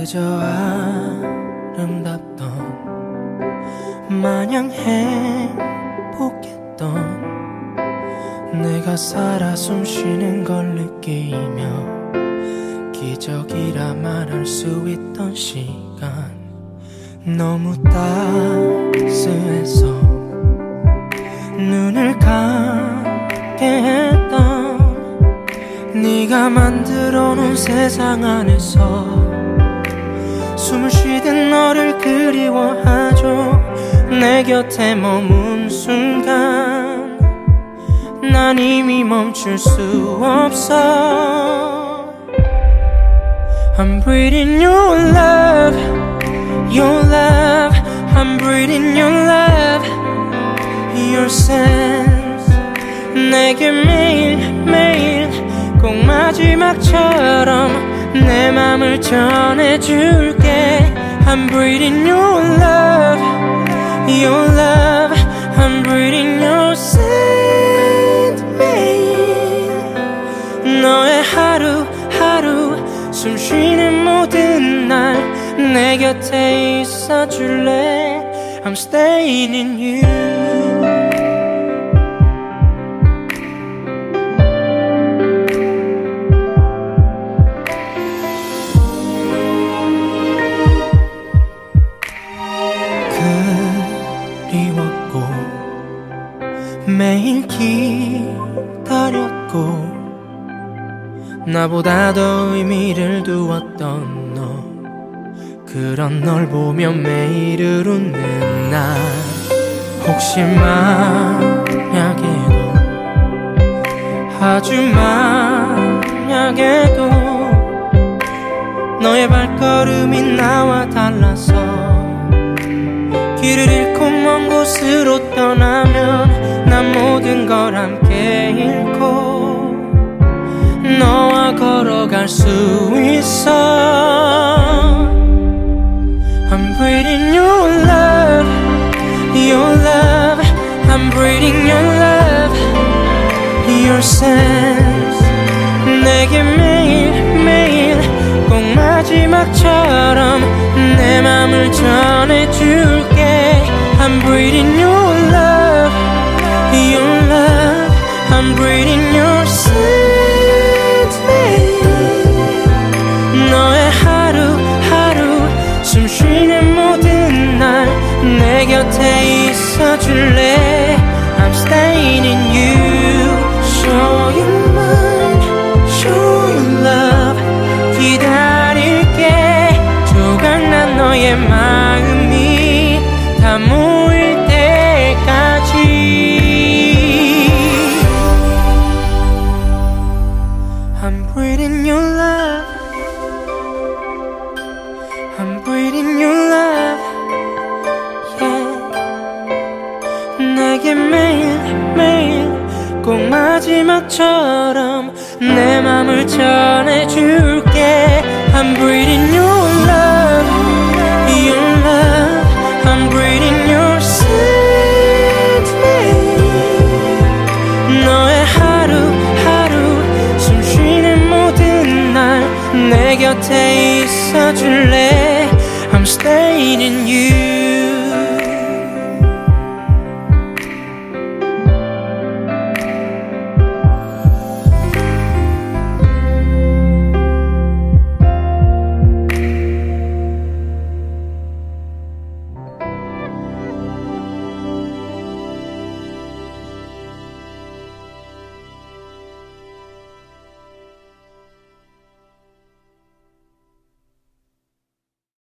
그저 아름답던 마냥 행복했던 내가 살아 숨쉬는 걸 느끼며 기적이라 말할 수 있던 시간 너무 따스해서 눈을 감게 했던 네가 만들어 놓은 세상 안에서 숨을 쉬듯 너를 그리워하죠. 내 곁에 머문 순간 난 이미 멈출 수 없어. I'm breathing your love, your love. I'm breathing your love, your sense. 내게 매일매일 꼭 마지막처럼 내 맘을 전해줄게. I'm breathing your love, your love. I'm breathing your scent. 매일 너의 하루하루 숨쉬는 모든 날 내 곁에 있어줄래. I'm staying in you. 그리웠고 매일 기다렸고 나보다 더 의미를 두었던 너 그런 널 보며 매일을 웃는 나 혹시 만약에도 아주 만약에도 너의 발걸음이 나와 달라서 길을 잃고 먼 곳으로 떠나면 난 모든 걸 함께 잃고 너와 걸어갈 수 있어. I'm breathing your love, your love. I'm breathing your love, your sense. 내게 매일매일 꼭 마지막처럼 내 맘을 전해줄게. I'm breathing your love, your love. I'm breathing your scent. 너의 하루하루 숨쉬는 모든 날 내 곁에 있어줄래. I'm staying in you. Show your mind, show your love. 기다릴게. 조각난 너의 마음이 다 모일 때까지. I'm breathing your love, I'm breathing your love, yeah. 내게 매일매일 꼭 마지막처럼 내 맘을 전해줄게. I'm breathing your love, your love. I'm breathing your scent. 너의 하루하루 숨쉬는 모든 날 내 곁에 있어줄래. I'm staying in you.